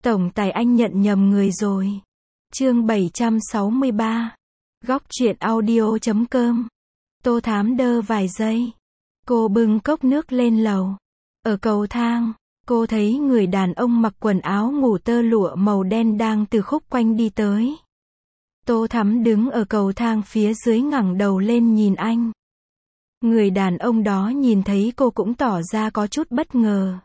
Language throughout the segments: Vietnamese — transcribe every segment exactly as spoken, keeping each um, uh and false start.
Tổng tài anh nhận nhầm người rồi. Chương bảy trăm sáu mươi ba. Góc truyện audio chấm com. Tô Thám đơ vài giây. Cô bưng cốc nước lên lầu. Ở cầu thang, cô thấy người đàn ông mặc quần áo ngủ tơ lụa màu đen đang từ khúc quanh đi tới. Tô Thắm đứng ở cầu thang phía dưới ngẩng đầu lên nhìn anh. Người đàn ông đó nhìn thấy cô cũng tỏ ra có chút bất ngờ.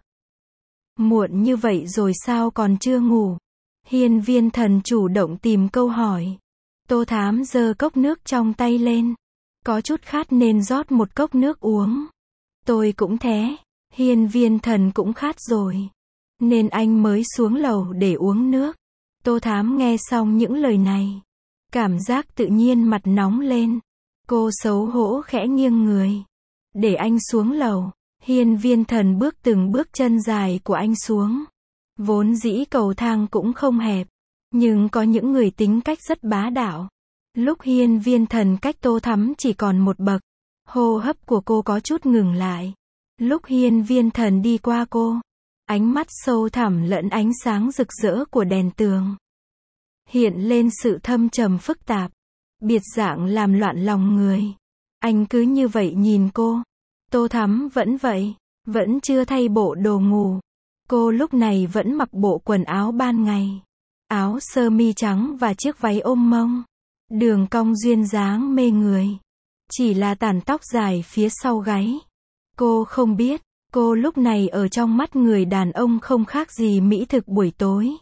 Muộn như vậy rồi sao còn chưa ngủ? Hiên Viên Thần chủ động tìm câu hỏi. Tô Thám giơ cốc nước trong tay lên. Có chút khát nên rót một cốc nước uống. Tôi cũng thế. Hiên Viên Thần cũng khát rồi. Nên anh mới xuống lầu để uống nước. Tô Thám nghe xong những lời này. Cảm giác tự nhiên mặt nóng lên. Cô xấu hổ khẽ nghiêng người. Để anh xuống lầu. Hiên Viên Thần bước từng bước chân dài của anh xuống. Vốn dĩ cầu thang cũng không hẹp. Nhưng có những người tính cách rất bá đạo. Lúc Hiên Viên Thần cách Tô Thắm chỉ còn một bậc. Hô hấp của cô có chút ngừng lại. Lúc Hiên Viên Thần đi qua cô. Ánh mắt sâu thẳm lẫn ánh sáng rực rỡ của đèn tường. Hiện lên sự thâm trầm phức tạp. Biệt dạng làm loạn lòng người. Anh cứ như vậy nhìn cô. Tô Thắm vẫn vậy. Vẫn chưa thay bộ đồ ngủ. Cô lúc này vẫn mặc bộ quần áo ban ngày. Áo sơ mi trắng và chiếc váy ôm mông. Đường cong duyên dáng mê người. Chỉ là tàn tóc dài phía sau gáy. Cô không biết, cô lúc này ở trong mắt người đàn ông không khác gì mỹ thực buổi tối.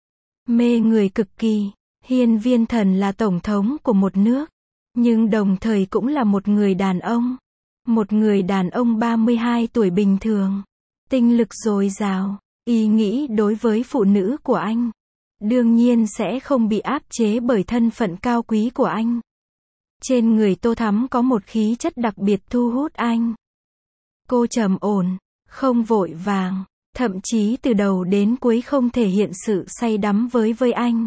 Mê người cực kỳ. Hiên Viên Thần là tổng thống của một nước. Nhưng đồng thời cũng là một người đàn ông. Một người đàn ông ba mươi hai tuổi bình thường. Tinh lực dồi dào. Ý nghĩ đối với phụ nữ của anh. Đương nhiên sẽ không bị áp chế bởi thân phận cao quý của anh. Trên người Tô Thắm có một khí chất đặc biệt thu hút anh. Cô trầm ổn, không vội vàng, thậm chí từ đầu đến cuối không thể hiện sự say đắm với với anh.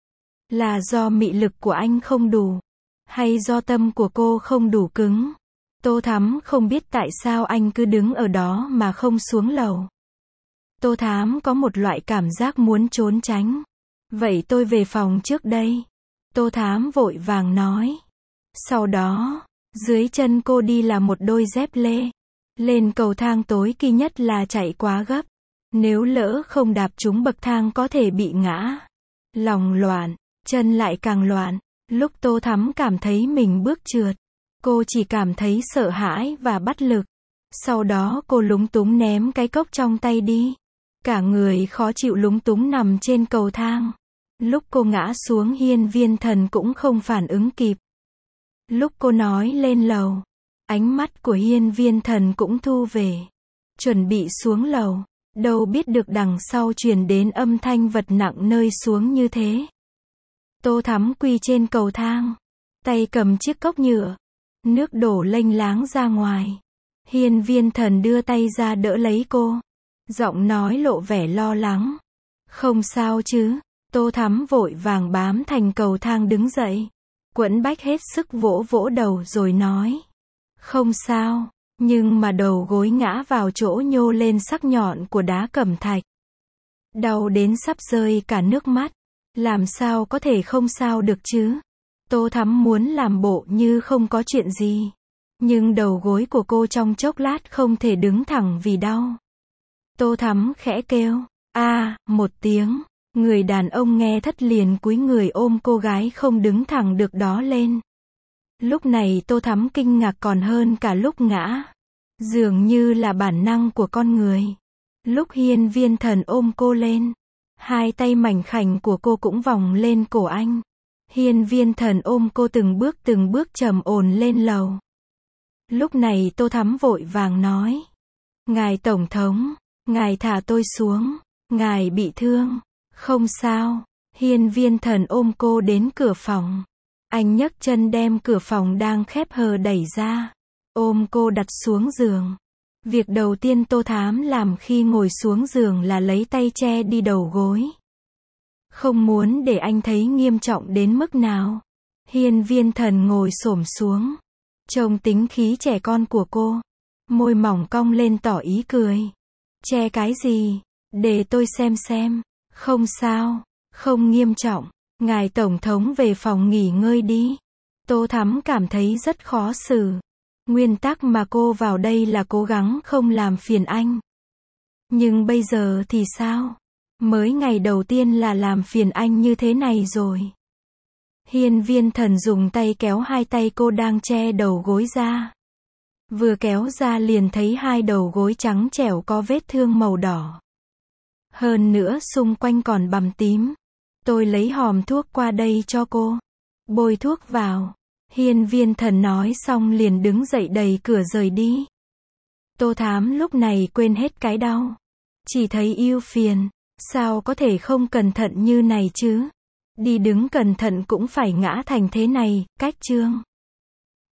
Là do mị lực của anh không đủ, hay do tâm của cô không đủ cứng? Tô Thắm không biết tại sao anh cứ đứng ở đó mà không xuống lầu. Tô Thám có một loại cảm giác muốn trốn tránh. Vậy tôi về phòng trước đây. Tô Thám vội vàng nói. Sau đó, dưới chân cô đi là một đôi dép lê. Lên cầu thang tối kỳ nhất là chạy quá gấp. Nếu lỡ không đạp trúng bậc thang có thể bị ngã. Lòng loạn, chân lại càng loạn. Lúc Tô Thắm cảm thấy mình bước trượt, cô chỉ cảm thấy sợ hãi và bất lực. Sau đó cô lúng túng ném cái cốc trong tay đi. Cả người khó chịu lúng túng nằm trên cầu thang. Lúc cô ngã xuống Hiên Viên Thần cũng không phản ứng kịp. Lúc cô nói lên lầu, ánh mắt của Hiên Viên Thần cũng thu về. Chuẩn bị xuống lầu, đâu biết được đằng sau truyền đến âm thanh vật nặng nơi xuống như thế. Tô Thắm quỳ trên cầu thang, tay cầm chiếc cốc nhựa. Nước đổ lênh láng ra ngoài. Hiên Viên Thần đưa tay ra đỡ lấy cô. Giọng nói lộ vẻ lo lắng. Không sao chứ? Tô Thắm vội vàng bám thành cầu thang đứng dậy. Quẫn bách hết sức vỗ vỗ đầu rồi nói. Không sao, nhưng mà đầu gối ngã vào chỗ nhô lên sắc nhọn của đá cẩm thạch. Đau đến sắp rơi cả nước mắt. Làm sao có thể không sao được chứ? Tô Thắm muốn làm bộ như không có chuyện gì. Nhưng đầu gối của cô trong chốc lát không thể đứng thẳng vì đau. Tô Thắm khẽ kêu. A, à, một tiếng. Người đàn ông nghe thất liền cúi người ôm cô gái không đứng thẳng được đó lên. Lúc này Tô Thắm kinh ngạc còn hơn cả lúc ngã. Dường như là bản năng của con người. Lúc Hiên Viên Thần ôm cô lên, hai tay mảnh khảnh của cô cũng vòng lên cổ anh. Hiên Viên Thần ôm cô từng bước từng bước trầm ổn lên lầu. Lúc này Tô Thắm vội vàng nói. Ngài Tổng thống, ngài thả tôi xuống, ngài bị thương. Không sao. Hiên Viên Thần ôm cô đến cửa phòng. Anh nhấc chân đem cửa phòng đang khép hờ đẩy ra. Ôm cô đặt xuống giường. Việc đầu tiên Tô Thám làm khi ngồi xuống giường là lấy tay che đi đầu gối. Không muốn để anh thấy nghiêm trọng đến mức nào. Hiên Viên Thần ngồi xổm xuống. Trông tính khí trẻ con của cô. Môi mỏng cong lên tỏ ý cười. Che cái gì? Để tôi xem xem. Không sao, không nghiêm trọng. Ngài Tổng thống về phòng nghỉ ngơi đi. Tô Thắm cảm thấy rất khó xử. Nguyên tắc mà cô vào đây là cố gắng không làm phiền anh. Nhưng bây giờ thì sao? Mới ngày đầu tiên là làm phiền anh như thế này rồi. Hiên Viên Thần dùng tay kéo hai tay cô đang che đầu gối ra. Vừa kéo ra liền thấy hai đầu gối trắng trẻo có vết thương màu đỏ. Hơn nữa xung quanh còn bầm tím. Tôi lấy hòm thuốc qua đây cho cô. Bôi thuốc vào. Hiên Viên Thần nói xong liền đứng dậy đẩy cửa rời đi. Tô Thám lúc này quên hết cái đau. Chỉ thấy ưu phiền. Sao có thể không cẩn thận như này chứ? Đi đứng cẩn thận cũng phải ngã thành thế này, cách chương.